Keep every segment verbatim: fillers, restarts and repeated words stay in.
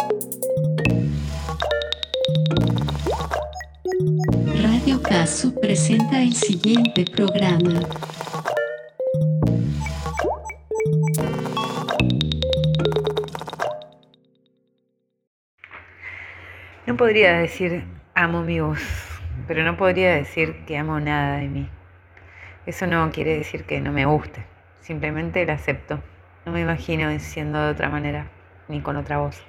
Radio Casu presenta el siguiente programa. No podría decir amo mi voz, pero no podría decir que amo nada de mí. Eso no quiere decir que no me guste, simplemente la acepto. No me imagino siendo de otra manera, ni con otra voz.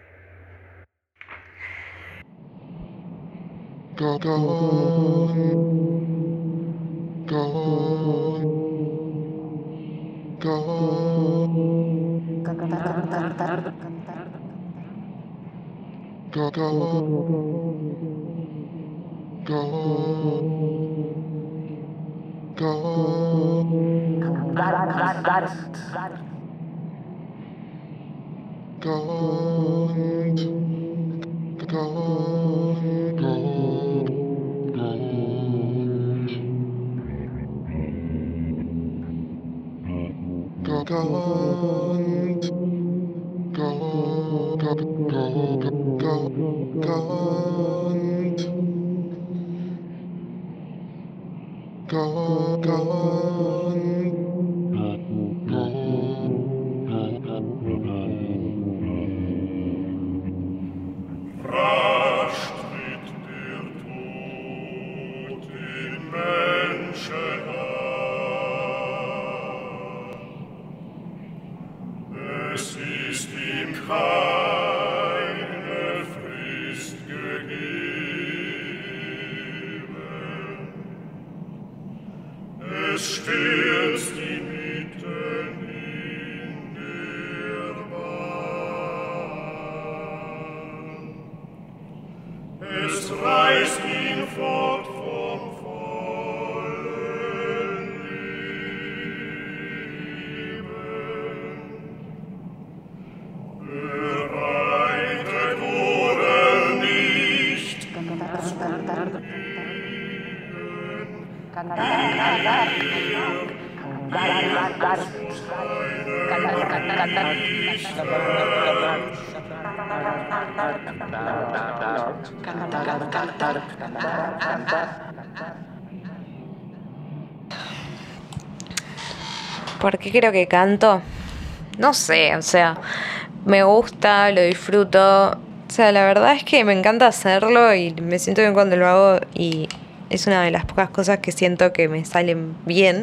¿Por qué creo que canto? No sé, o sea, me gusta, lo disfruto. O sea, la verdad es que me encanta hacerlo y me siento bien cuando lo hago y es una de las pocas cosas que siento que me salen bien.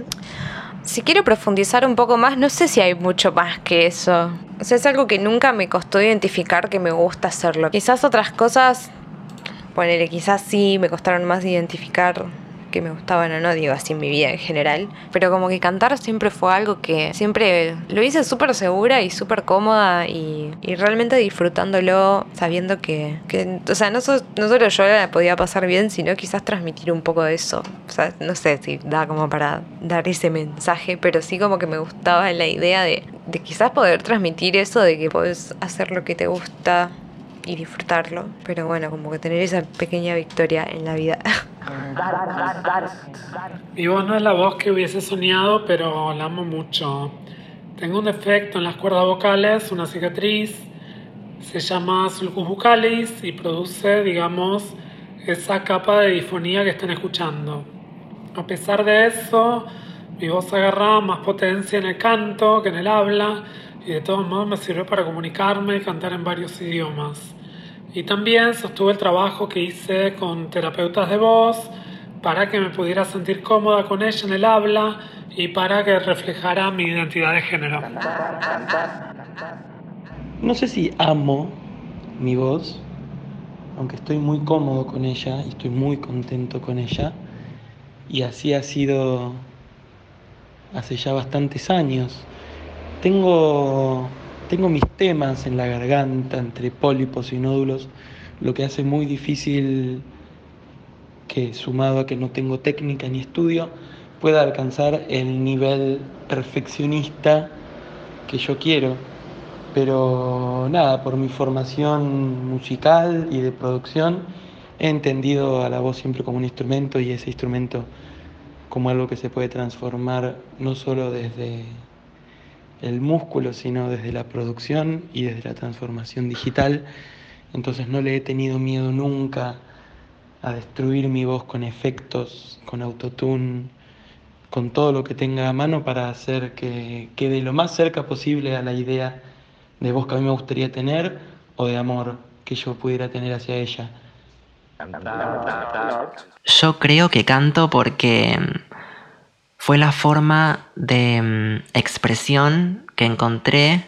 Si quiero profundizar un poco más, no sé si hay mucho más que eso. O sea, es algo que nunca me costó identificar que me gusta hacerlo. Quizás otras cosas, ponele, quizás sí me costaron más identificar que me gustaban o no, digo así en mi vida en general. Pero como que cantar siempre fue algo que siempre lo hice súper segura y súper cómoda y, y realmente disfrutándolo, sabiendo que, que o sea, no, so, no solo yo la podía pasar bien, sino quizás transmitir un poco de eso. O sea, no sé si da como para dar ese mensaje, pero sí como que me gustaba la idea de, de quizás poder transmitir eso, de que podés hacer lo que te gusta y disfrutarlo, pero bueno, como que tener esa pequeña victoria en la vida. Mi voz no es la voz que hubiese soñado, pero la amo mucho. Tengo un defecto en las cuerdas vocales, una cicatriz, se llama sulcus bucalis y produce, digamos, esa capa de disfonía que están escuchando. A pesar de eso, mi voz agarra más potencia en el canto que en el habla y de todos modos me sirve para comunicarme y cantar en varios idiomas. Y también sostuve el trabajo que hice con terapeutas de voz para que me pudiera sentir cómoda con ella en el habla y para que reflejara mi identidad de género. No sé si amo mi voz, aunque estoy muy cómodo con ella y estoy muy contento con ella. Y así ha sido hace ya bastantes años. Tengo, tengo mis temas en la garganta, entre pólipos y nódulos, lo que hace muy difícil que, sumado a que no tengo técnica ni estudio, pueda alcanzar el nivel perfeccionista que yo quiero. Pero nada, por mi formación musical y de producción, he entendido a la voz siempre como un instrumento y ese instrumento como algo que se puede transformar no solo desde el músculo, sino desde la producción y desde la transformación digital. Entonces no le he tenido miedo nunca a destruir mi voz con efectos, con autotune, con todo lo que tenga a mano para hacer que quede lo más cerca posible a la idea de voz que a mí me gustaría tener o de amor que yo pudiera tener hacia ella. Yo creo que canto porque fue la forma de mm, expresión que encontré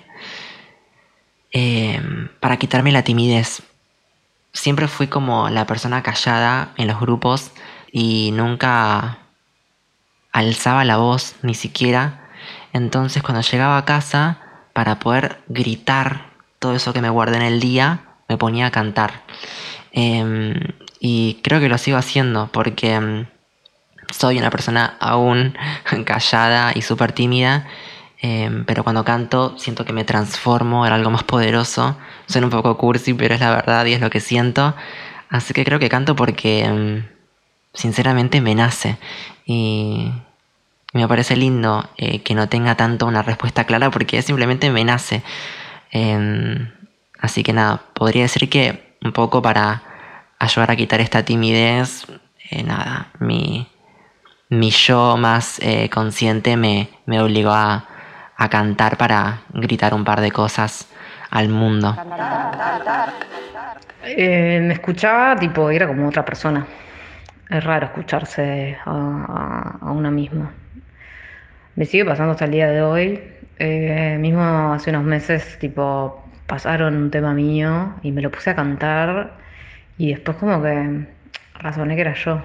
eh, para quitarme la timidez. Siempre fui como la persona callada en los grupos y nunca alzaba la voz ni siquiera. Entonces cuando llegaba a casa, para poder gritar todo eso que me guardé en el día, me ponía a cantar. Eh, y creo que lo sigo haciendo porque mm, soy una persona aún callada y súper tímida, eh, pero cuando canto siento que me transformo en algo más poderoso. Suena un poco cursi, pero es la verdad y es lo que siento. Así que creo que canto porque mm, sinceramente me nace. Y me parece lindo eh, que no tenga tanto una respuesta clara porque simplemente me nace. Eh, así que nada, podría decir que un poco para ayudar a quitar esta timidez, eh, nada, mi, mi yo más eh, consciente me, me obligó a, a cantar para gritar un par de cosas al mundo. Eh, me escuchaba, tipo, era como otra persona. Es raro escucharse a, a, a una misma. Me sigue pasando hasta el día de hoy. Eh, mismo hace unos meses, tipo, pasaron un tema mío y me lo puse a cantar y después como que razoné que era yo.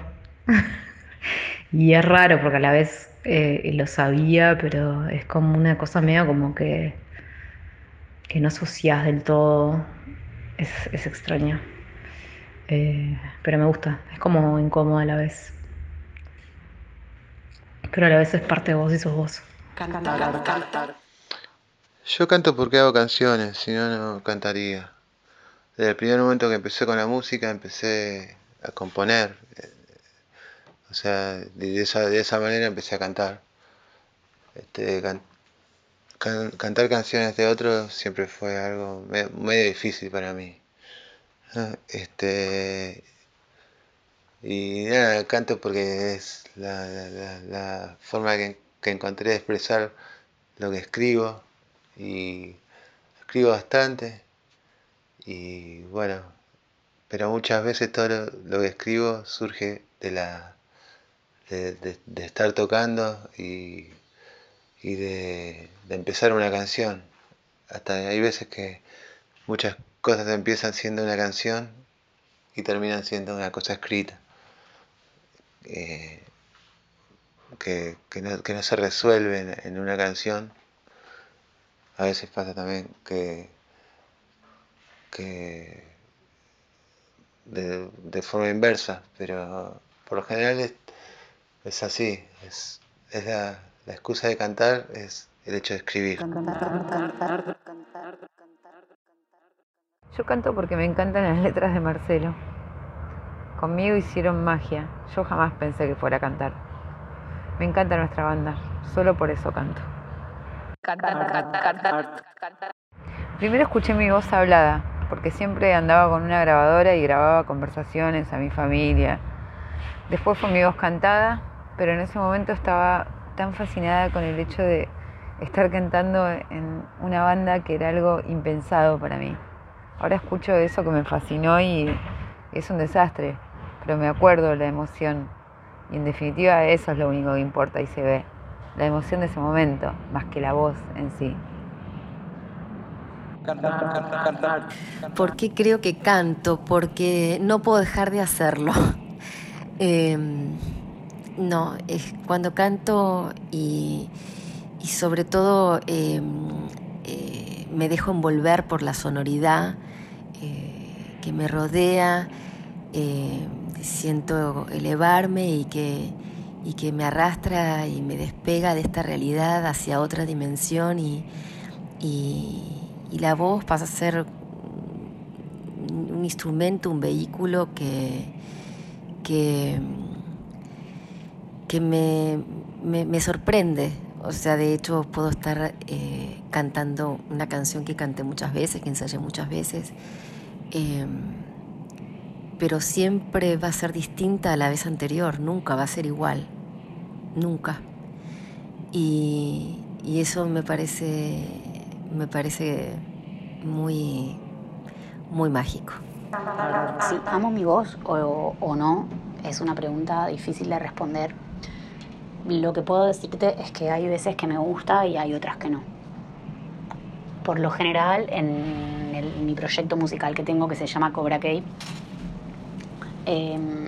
Y es raro porque a la vez eh, lo sabía, pero es como una cosa medio como que, que no asociás del todo. Es, es extraño. Eh, pero me gusta, es como incómodo a la vez. Pero a la vez es parte de vos y sos vos. Yo canto porque hago canciones, si no, no cantaría. Desde el primer momento que empecé con la música, empecé a componer. O sea, de esa, de esa manera empecé a cantar. Este, can, can, cantar canciones de otros siempre fue algo medio, medio difícil para mí. Este, y nada, canto porque es la, la, la, la forma que, que encontré de expresar lo que escribo. Y escribo bastante. Y bueno, pero muchas veces todo lo, lo que escribo surge de la de, de, de estar tocando y, y de, de empezar una canción. Hasta hay veces que muchas cosas empiezan siendo una canción y terminan siendo una cosa escrita eh, que, que, no, que no se resuelve en, en una canción. A veces pasa también que que de, de forma inversa, pero por lo general es, es así, es, es la, la excusa de cantar es el hecho de escribir. Yo canto porque me encantan las letras de Marcelo. Conmigo hicieron magia. Yo jamás pensé que fuera a cantar. Me encanta nuestra banda, solo por eso canto. Primero escuché mi voz hablada, porque siempre andaba con una grabadora y grababa conversaciones a mi familia. Después fue mi voz cantada, pero en ese momento estaba tan fascinada con el hecho de estar cantando en una banda que era algo impensado para mí. Ahora escucho eso que me fascinó y es un desastre, pero me acuerdo de la emoción. Y en definitiva eso es lo único que importa y se ve. La emoción de ese momento, más que la voz en sí. ¿Por qué creo que canto? Porque no puedo dejar de hacerlo. Eh, no, es cuando canto y, y sobre todo eh, eh, me dejo envolver por la sonoridad eh, que me rodea, eh, siento elevarme y que, y que me arrastra y me despega de esta realidad hacia otra dimensión y, y Y la voz pasa a ser un instrumento, un vehículo que, que, que me, me, me sorprende. O sea, de hecho puedo estar eh, cantando una canción que canté muchas veces, que ensayé muchas veces, eh, pero siempre va a ser distinta a la vez anterior, nunca va a ser igual, nunca. Y, y eso me parece, me parece muy, muy mágico. Sí, amo mi voz o, o no, es una pregunta difícil de responder. Lo que puedo decirte es que hay veces que me gusta y hay otras que no. Por lo general, en el- mi proyecto musical que tengo, que se llama Cobra Kai, em,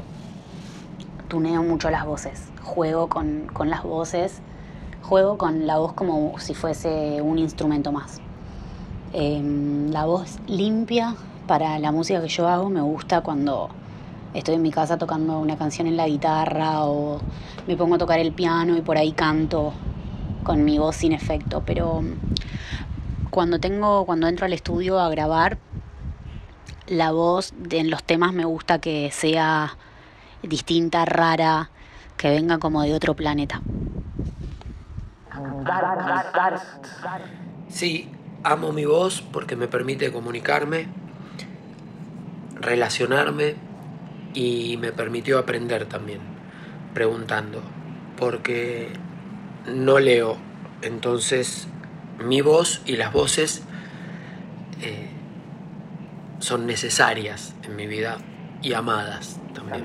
tuneo mucho las voces. Juego con, con las voces, juego con la voz como si fuese un instrumento más. Em, la voz limpia para la música que yo hago me gusta cuando estoy en mi casa tocando una canción en la guitarra o me pongo a tocar el piano y por ahí canto con mi voz sin efecto. Pero cuando tengo, cuando entro al estudio a grabar, la voz de, en los temas me gusta que sea distinta, rara, que venga como de otro planeta. Sí, amo mi voz porque me permite comunicarme, relacionarme y me permitió aprender también, preguntando, porque no leo, entonces mi voz y las voces eh, son necesarias en mi vida y amadas también.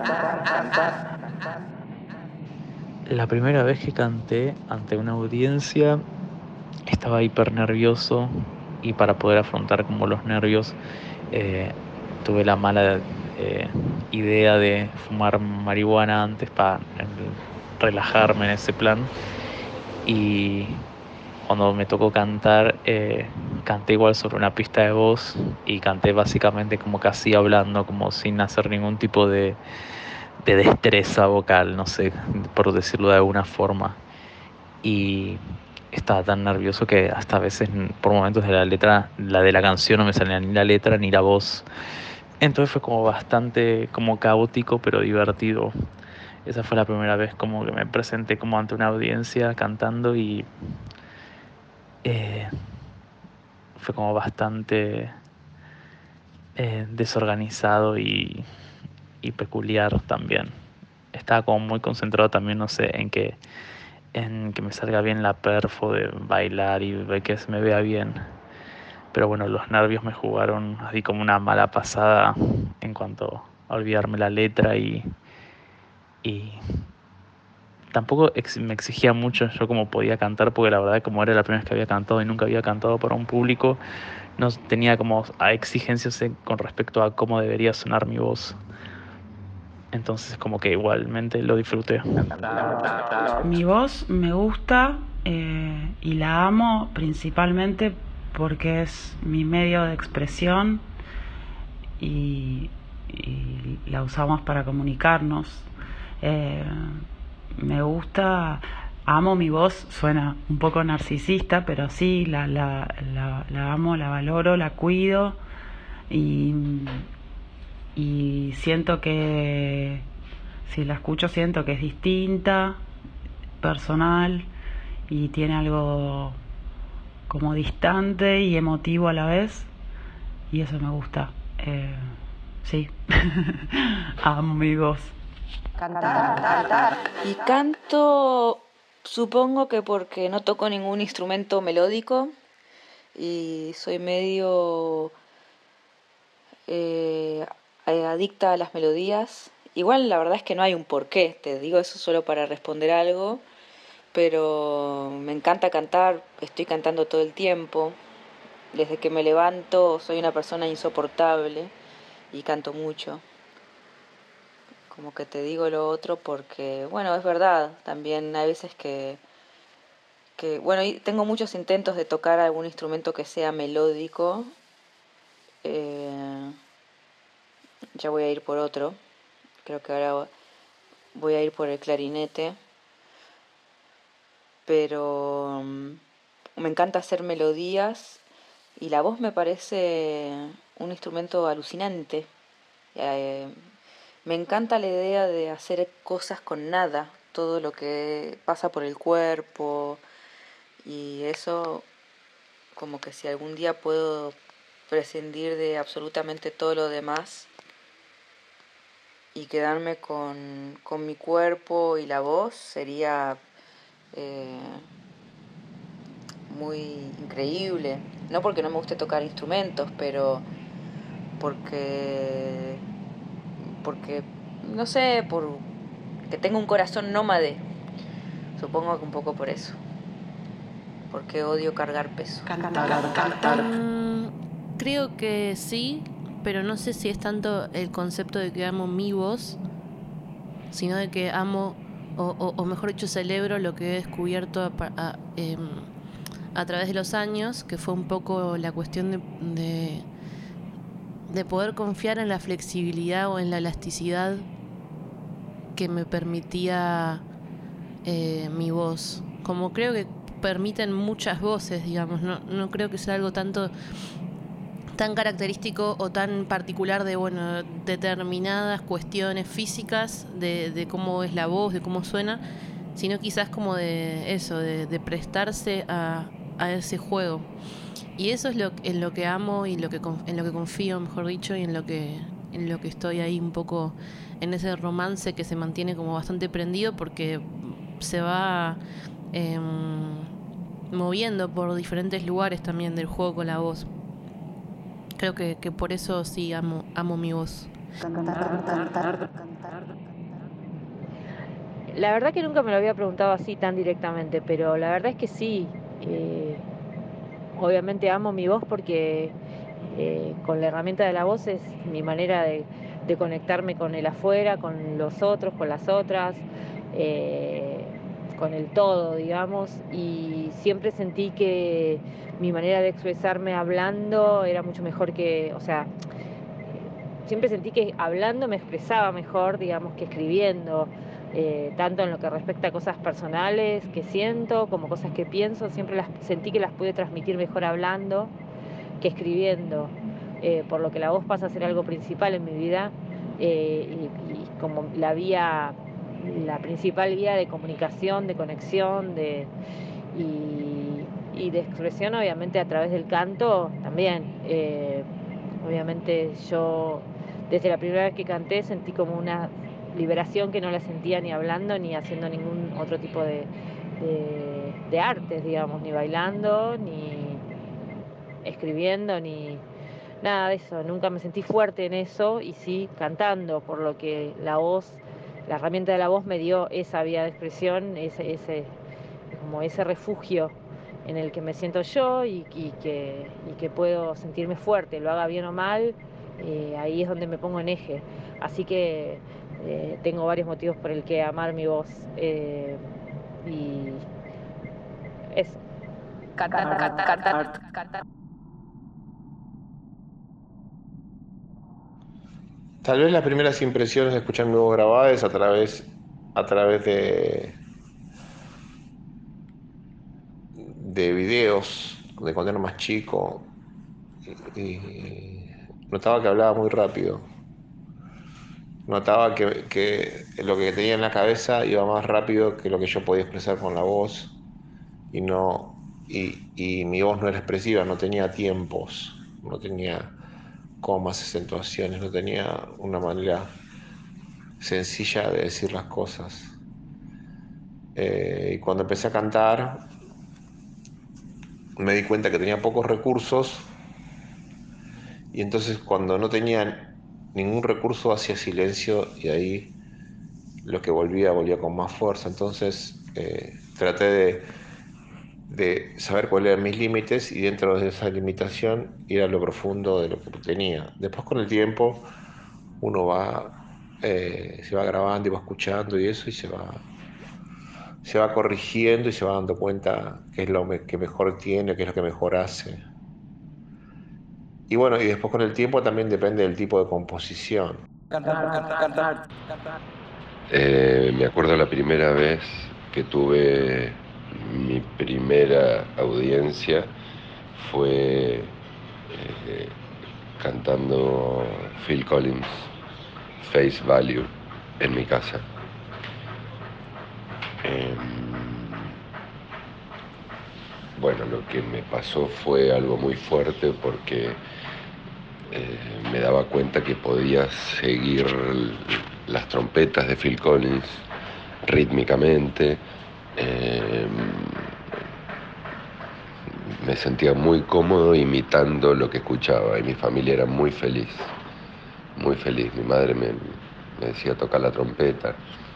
La primera vez que canté ante una audiencia estaba hiper nervioso y para poder afrontar como los nervios eh, tuve la mala eh, idea de fumar marihuana antes para relajarme en ese plan y cuando me tocó cantar eh, canté igual sobre una pista de voz y canté básicamente como casi hablando, como sin hacer ningún tipo de, de destreza vocal, no sé, por decirlo de alguna forma. Y estaba tan nervioso que hasta a veces por momentos de la letra, la de la canción no me salía ni la letra ni la voz. Entonces fue como bastante como caótico pero divertido. Esa fue la primera vez como que me presenté como ante una audiencia cantando y eh, fue como bastante eh, desorganizado y, y peculiar también. Estaba como muy concentrado también, no sé, en que en que me salga bien la perfo de bailar y de que se me vea bien. Pero bueno, los nervios me jugaron así como una mala pasada en cuanto a olvidarme la letra y, y tampoco ex- me exigía mucho yo como podía cantar porque la verdad como era la primera vez que había cantado y nunca había cantado para un público, no tenía como a exigencias en- con respecto a cómo debería sonar mi voz. Entonces como que igualmente lo disfruté. Mi voz me gusta eh, y la amo principalmente porque es mi medio de expresión y, y la usamos para comunicarnos. Eh, me gusta, amo mi voz, suena un poco narcisista, pero sí, la, la, la, la amo, la valoro, la cuido y, y siento que si la escucho siento que es distinta, personal y tiene algo como distante y emotivo a la vez y eso me gusta. Eh, sí, amo mi voz. Y canto, supongo que porque no toco ningún instrumento melódico y soy medio eh, adicta a las melodías. Igual la verdad es que no hay un porqué, te digo eso solo para responder algo, pero me encanta cantar, estoy cantando todo el tiempo. Desde que me levanto soy una persona insoportable y canto mucho. Como que te digo lo otro porque, bueno, es verdad, también hay veces que, que bueno, y tengo muchos intentos de tocar algún instrumento que sea melódico. Eh, ya voy a ir por otro, creo que ahora voy a ir por el clarinete, pero um, me encanta hacer melodías y la voz me parece un instrumento alucinante. Eh, me encanta la idea de hacer cosas con nada, todo lo que pasa por el cuerpo, y eso como que si algún día puedo prescindir de absolutamente todo lo demás y quedarme con, con mi cuerpo y la voz, sería eh, muy increíble. No porque no me guste tocar instrumentos, pero porque, porque no sé, por que tengo un corazón nómade. Supongo que un poco por eso. Porque odio cargar peso. Cantar, cantar. Mm, creo que sí, pero no sé si es tanto el concepto de que amo mi voz, sino de que amo, o, o, o mejor dicho, celebro lo que he descubierto a, a, eh, a través de los años, que fue un poco la cuestión de, de, de poder confiar en la flexibilidad o en la elasticidad que me permitía eh, mi voz. Como creo que permiten muchas voces, digamos, no, no creo que sea algo tanto tan característico o tan particular de, bueno, determinadas cuestiones físicas de, de cómo es la voz, de cómo suena, sino quizás como de eso, de, de prestarse a, a ese juego. Y eso es lo, en lo que amo y lo que, en lo que confío, mejor dicho, y en lo que, en lo que estoy ahí un poco en ese romance que se mantiene como bastante prendido, porque se va eh, moviendo por diferentes lugares también del juego con la voz. Creo que, que por eso sí amo, amo mi voz. La verdad que nunca me lo había preguntado así tan directamente, pero la verdad es que sí. Eh, obviamente amo mi voz porque eh, con la herramienta de la voz es mi manera de, de conectarme con el afuera, con los otros, con las otras, eh, con el todo, digamos, y siempre sentí que mi manera de expresarme hablando era mucho mejor que, o sea, siempre sentí que hablando me expresaba mejor, digamos, que escribiendo, eh, tanto en lo que respecta a cosas personales que siento como cosas que pienso, siempre las sentí que las pude transmitir mejor hablando que escribiendo, eh, por lo que la voz pasa a ser algo principal en mi vida, eh, y, y como la vía, la principal vía de comunicación, de conexión, de y, y de expresión, obviamente a través del canto también. Eh, obviamente yo desde la primera vez que canté sentí como una liberación que no la sentía ni hablando ni haciendo ningún otro tipo de, de, de artes, digamos, ni bailando, ni escribiendo, ni nada de eso. Nunca me sentí fuerte en eso, y sí cantando, por lo que la voz, la herramienta de la voz me dio esa vía de expresión, ese, ese, como ese refugio en el que me siento yo y, y, que, y que puedo sentirme fuerte, lo haga bien o mal, eh, ahí es donde me pongo en eje. Así que eh, tengo varios motivos por el que amar mi voz, eh, y eso. Cantar, cantar, cantar, cantar. Tal vez las primeras impresiones de escuchar mi voz grabada es a través, a través de, de videos de cuando era más chico, y, y notaba que hablaba muy rápido. Notaba que, que lo que tenía en la cabeza iba más rápido que lo que yo podía expresar con la voz, y no y, y mi voz no era expresiva, no tenía tiempos, no tenía comas, acentuaciones, no tenía una manera sencilla de decir las cosas. Eh, y cuando empecé a cantar me di cuenta que tenía pocos recursos, y entonces cuando no tenía ningún recurso hacía silencio, y ahí lo que volvía volvía con más fuerza. Entonces eh, traté de, de saber cuáles eran mis límites, y dentro de esa limitación ir a lo profundo de lo que tenía. Después, con el tiempo, uno va eh, se va grabando y va escuchando y eso, y se va se va corrigiendo y se va dando cuenta qué es lo que mejor tiene, qué es lo que mejor hace. Y bueno, y después con el tiempo también depende del tipo de composición. Cantar, cantar, cantar. Eh, me acuerdo la primera vez que tuve mi primera audiencia fue eh, cantando Phil Collins, Face Value, en mi casa. bueno, lo que me pasó fue algo muy fuerte porque eh, me daba cuenta que podía seguir las trompetas de Phil Collins rítmicamente. Eh, me sentía muy cómodo imitando lo que escuchaba y mi familia era muy feliz, muy feliz. Mi madre me, me decía tocar la trompeta.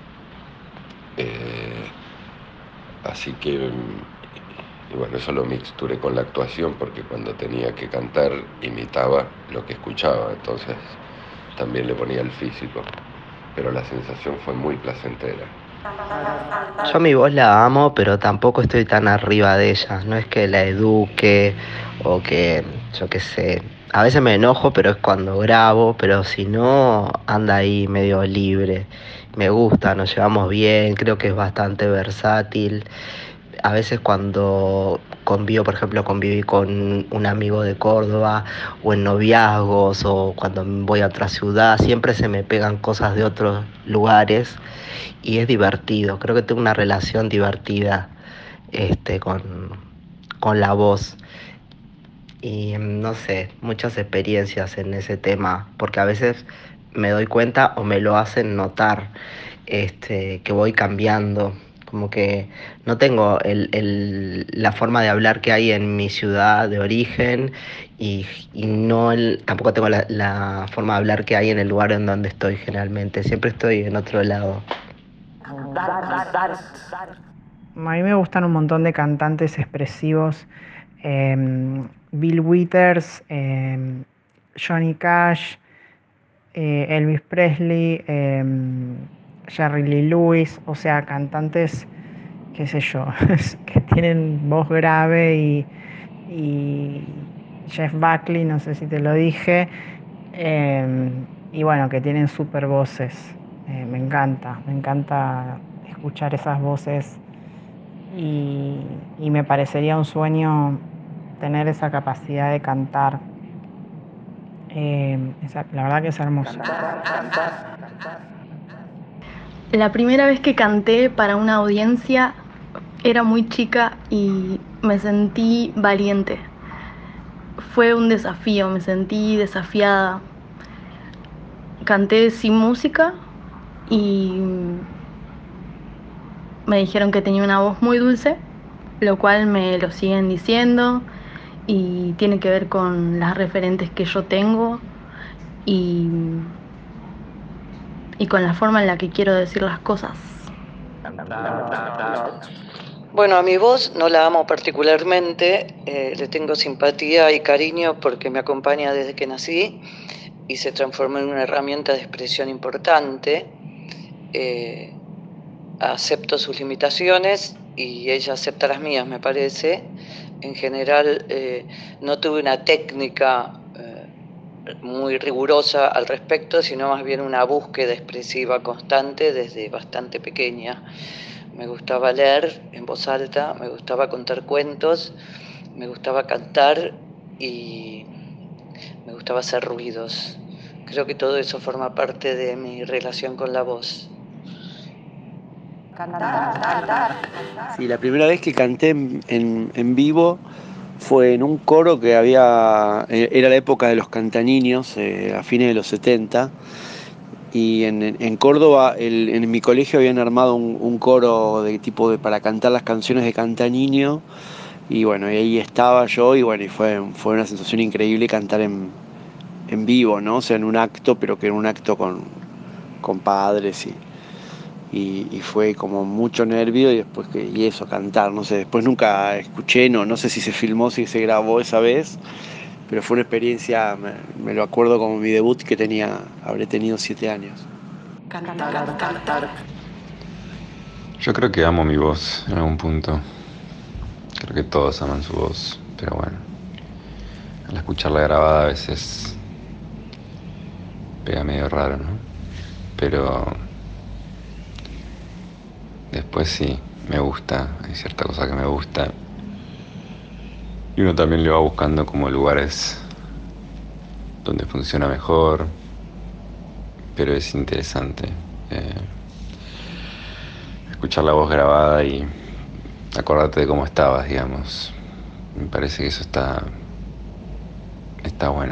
Eh, así que, y bueno, eso lo mixturé con la actuación porque cuando tenía que cantar imitaba lo que escuchaba, entonces también le ponía el físico, pero la sensación fue muy placentera. Yo a mi voz la amo, pero tampoco estoy tan arriba de ella. No es que la eduque o que, yo qué sé. A veces me enojo, pero es cuando grabo, pero si no, anda ahí medio libre. Me gusta, nos llevamos bien, creo que es bastante versátil. A veces cuando convivo, por ejemplo, conviví con un amigo de Córdoba o en noviazgos o cuando voy a otra ciudad, siempre se me pegan cosas de otros lugares y es divertido. Creo que tengo una relación divertida este, con, con la voz y no sé, muchas experiencias en ese tema, porque a veces me doy cuenta o me lo hacen notar este, que voy cambiando. Como que no tengo el, el, la forma de hablar que hay en mi ciudad de origen y, y no el, tampoco tengo la, la forma de hablar que hay en el lugar en donde estoy generalmente. Siempre estoy en otro lado. A mí me gustan un montón de cantantes expresivos. Eh, Bill Withers, eh, Johnny Cash, eh, Elvis Presley, eh, Jerry Lee Lewis, o sea, cantantes, qué sé yo, que tienen voz grave y, y Jeff Buckley, no sé si te lo dije, eh, y bueno, que tienen super voces. Eh, me encanta, me encanta escuchar esas voces y, y me parecería un sueño tener esa capacidad de cantar. Eh, esa, la verdad que es hermoso. La primera vez que canté para una audiencia era muy chica y me sentí valiente. Fue un desafío, me sentí desafiada. Canté sin música y me dijeron que tenía una voz muy dulce, lo cual me lo siguen diciendo y tiene que ver con las referentes que yo tengo y, y con la forma en la que quiero decir las cosas. Bueno, a mi voz no la amo particularmente, eh, le tengo simpatía y cariño porque me acompaña desde que nací y se transformó en una herramienta de expresión importante. Eh, acepto sus limitaciones y ella acepta las mías, me parece. En general, eh, no tuve una técnica eh, muy rigurosa al respecto, sino más bien una búsqueda expresiva constante desde bastante pequeña. Me gustaba leer en voz alta, me gustaba contar cuentos, me gustaba cantar y me gustaba hacer ruidos. Creo que todo eso forma parte de mi relación con la voz. Sí, la primera vez que canté en, en, en vivo fue en un coro que había, era la época de los cantaniños, eh, a fines de los setenta, y en, en Córdoba, el, en mi colegio habían armado un, un coro de tipo de, para cantar las canciones de Cantaniño, y bueno, y ahí estaba yo, y bueno, y fue, fue una sensación increíble cantar en, en vivo, ¿no? O sea, en un acto, pero que era un acto con, con padres y... Y, y fue como mucho nervio y después que y eso, cantar, no sé, después nunca escuché, no, no sé si se filmó, si se grabó esa vez, pero fue una experiencia, me, me lo acuerdo como mi debut que tenía, habré tenido siete años. Yo creo que amo mi voz en algún punto, creo que todos aman su voz, pero bueno, al escucharla grabada a veces pega medio raro, ¿no? Pero... después sí, me gusta, hay cierta cosa que me gusta. Y uno también le va buscando como lugares donde funciona mejor, pero es interesante eh, escuchar la voz grabada y acordarte de cómo estabas, digamos. Me parece que eso está, está bueno.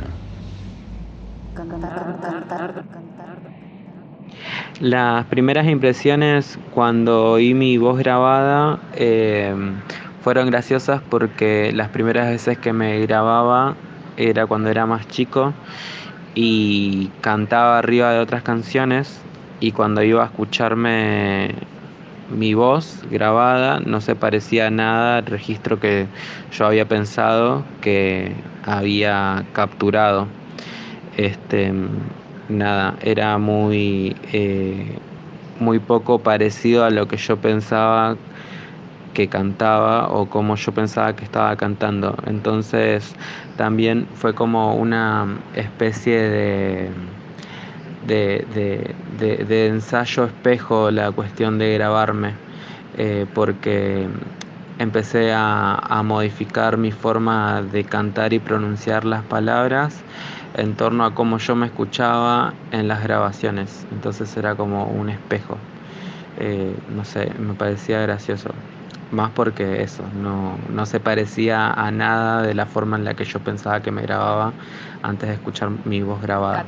Las primeras impresiones cuando oí mi voz grabada eh, fueron graciosas porque las primeras veces que me grababa era cuando era más chico y cantaba arriba de otras canciones, y cuando iba a escucharme mi voz grabada no se parecía a nada al registro que yo había pensado que había capturado. Este, nada, era muy, eh, muy poco parecido a lo que yo pensaba que cantaba o como yo pensaba que estaba cantando. Entonces también fue como una especie de, de, de, de, de ensayo espejo la cuestión de grabarme, eh, porque empecé a, a modificar mi forma de cantar y pronunciar las palabras en torno a cómo yo me escuchaba en las grabaciones. Entonces era como un espejo. Eh, no sé, me parecía gracioso. Más porque eso, no, no se parecía a nada de la forma en la que yo pensaba que me grababa antes de escuchar mi voz grabada.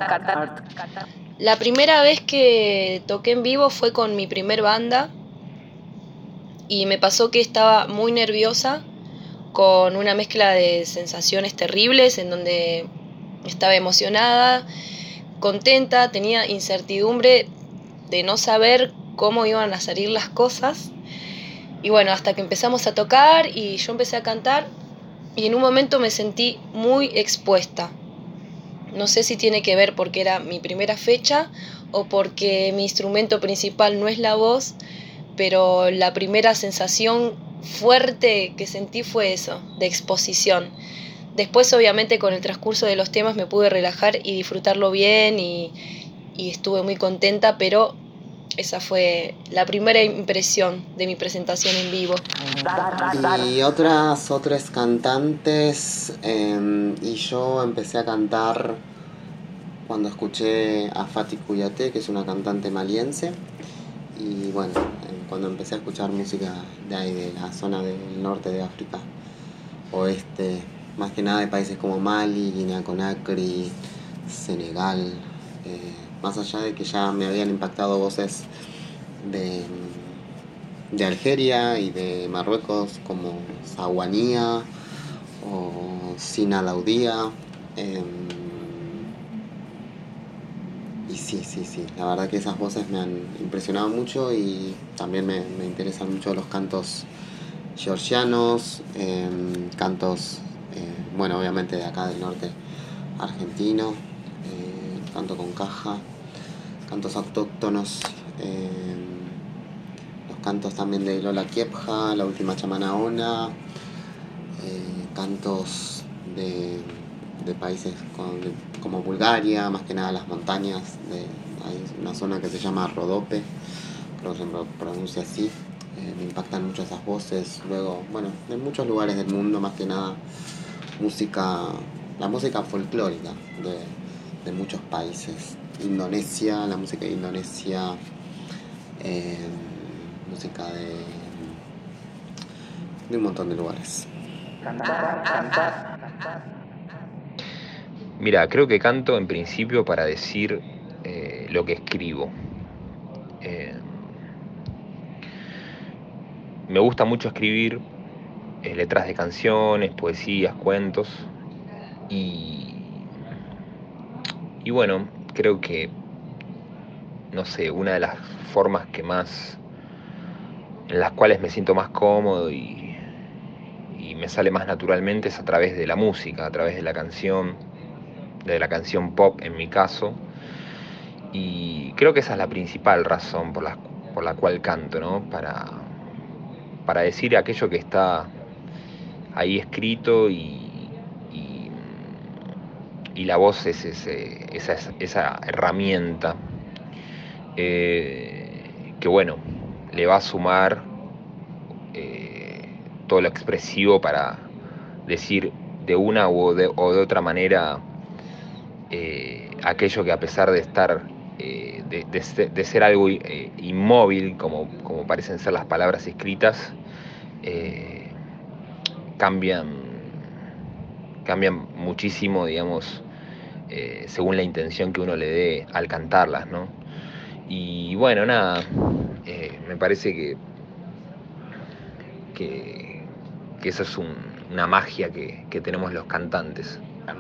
La primera vez que toqué en vivo fue con mi primer banda y me pasó que estaba muy nerviosa, con una mezcla de sensaciones terribles en donde estaba emocionada, contenta, tenía incertidumbre de no saber cómo iban a salir las cosas. Y bueno, hasta que empezamos a tocar y yo empecé a cantar y en un momento me sentí muy expuesta. No sé si tiene que ver porque era mi primera fecha o porque mi instrumento principal no es la voz, pero la primera sensación fuerte que sentí fue eso, de exposición. Después, obviamente, con el transcurso de los temas me pude relajar y disfrutarlo bien y, y estuve muy contenta, pero esa fue la primera impresión de mi presentación en vivo. Y otras, otras cantantes, eh, y yo empecé a cantar cuando escuché a Fati Kuyate, que es una cantante maliense, y bueno, eh, cuando empecé a escuchar música de ahí, de la zona del norte de África, oeste, más que nada de países como Mali, Guinea Conakry, Senegal, eh, más allá de que ya me habían impactado voces de, de Algeria y de Marruecos como Sawanía o Sina Laudía. Eh, y sí, sí, sí, la verdad que esas voces me han impresionado mucho y también me, me interesan mucho los cantos georgianos, eh, cantos, eh, bueno, obviamente de acá del norte argentino, eh, canto con caja, cantos autóctonos, eh, los cantos también de Lola Kiepja, La Última Chamana Ona, eh, cantos de, de países con, de, como Bulgaria, más que nada las montañas, de, hay una zona que se llama Rodope, creo que se pronuncia así. Eh, me impactan mucho esas voces. Luego, bueno, en muchos lugares del mundo, más que nada, música, la música folclórica de, de muchos países. Indonesia, la música de Indonesia, eh, música de, de un montón de lugares. Mira, creo que canto en principio para decir eh, lo que escribo. Eh, Me gusta mucho escribir eh, letras de canciones, poesías, cuentos. Y, y bueno, creo que, no sé, una de las formas que más, en las cuales me siento más cómodo y, y me sale más naturalmente es a través de la música, a través de la canción, de la canción pop en mi caso. Y creo que esa es la principal razón por la, por la cual canto, ¿no? Para... para decir aquello que está ahí escrito y, y, y la voz es ese, esa, esa herramienta eh, que bueno, le va a sumar eh, todo lo expresivo para decir de una o de, o de otra manera eh, aquello que a pesar de estar Eh, de, de, ser, de ser algo eh, inmóvil, como, como parecen ser las palabras escritas, eh, cambian, cambian muchísimo, digamos, eh, según la intención que uno le dé al cantarlas, ¿no? Y bueno, nada, eh, me parece que, que, que esa es un, una magia que, que tenemos los cantantes.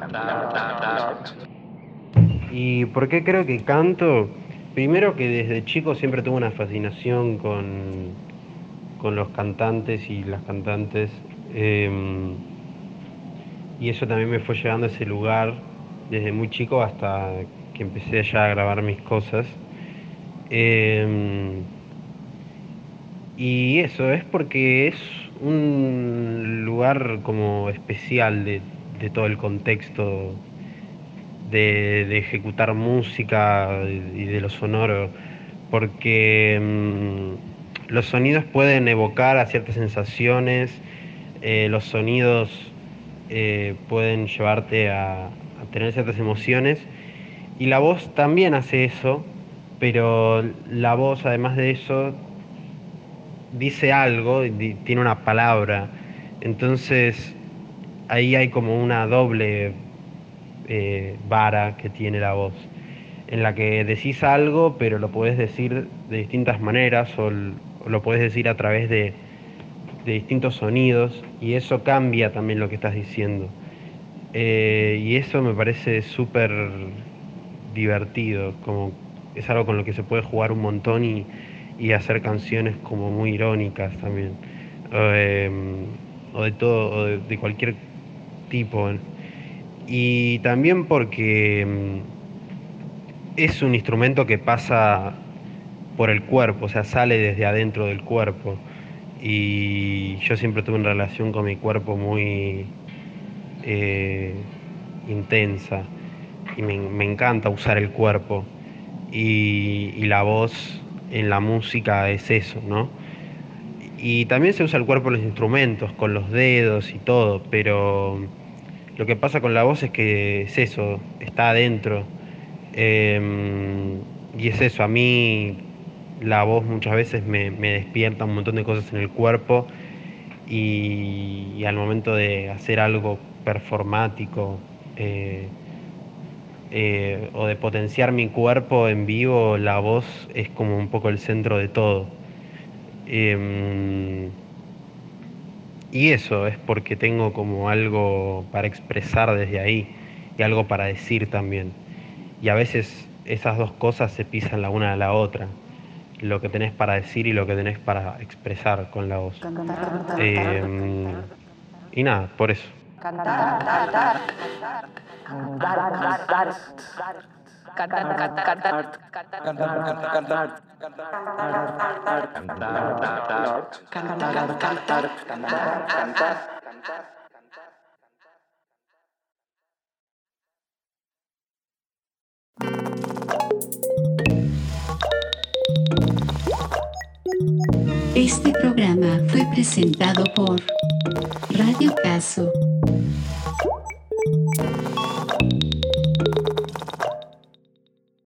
¿Y por qué creo que canto? Primero que desde chico siempre tuve una fascinación con, con los cantantes y las cantantes. Eh, y eso también me fue llevando a ese lugar desde muy chico hasta que empecé ya a grabar mis cosas. Eh, y eso es porque es un lugar como especial de, de todo el contexto de, de ejecutar música y de lo sonoro, porque mmm, los sonidos pueden evocar a ciertas sensaciones, eh, los sonidos eh, pueden llevarte a, a tener ciertas emociones, y la voz también hace eso, pero la voz, además de eso, dice algo, tiene una palabra, entonces ahí hay como una doble eh, vara que tiene la voz, en la que decís algo, pero lo podés decir de distintas maneras, o, o lo podés decir a través de, de distintos sonidos, y eso cambia también lo que estás diciendo. Eh, y eso me parece súper divertido, como es algo con lo que se puede jugar un montón y, y hacer canciones como muy irónicas también, eh, o de todo, o de, de cualquier tipo. Y también porque es un instrumento que pasa por el cuerpo, o sea, sale desde adentro del cuerpo, y yo siempre tuve una relación con mi cuerpo muy eh, intensa, y me, me encanta usar el cuerpo, y, y la voz en la música es eso, ¿no? Y también se usa el cuerpo en los instrumentos, con los dedos y todo, pero lo que pasa con la voz es que es eso, está adentro, eh, y es eso, a mí la voz muchas veces me, me despierta un montón de cosas en el cuerpo, y, y al momento de hacer algo performático, eh, Eh, o de potenciar mi cuerpo en vivo, la voz es como un poco el centro de todo. Eh, y eso es porque tengo como algo para expresar desde ahí, y algo para decir también. Y a veces esas dos cosas se pisan la una a la otra, lo que tenés para decir y lo que tenés para expresar con la voz. Eh, y nada, por eso. Cantar, cantar, cantar, cantar, cantar, cantar, cantar, cantar. Este programa fue presentado por Radio Caso.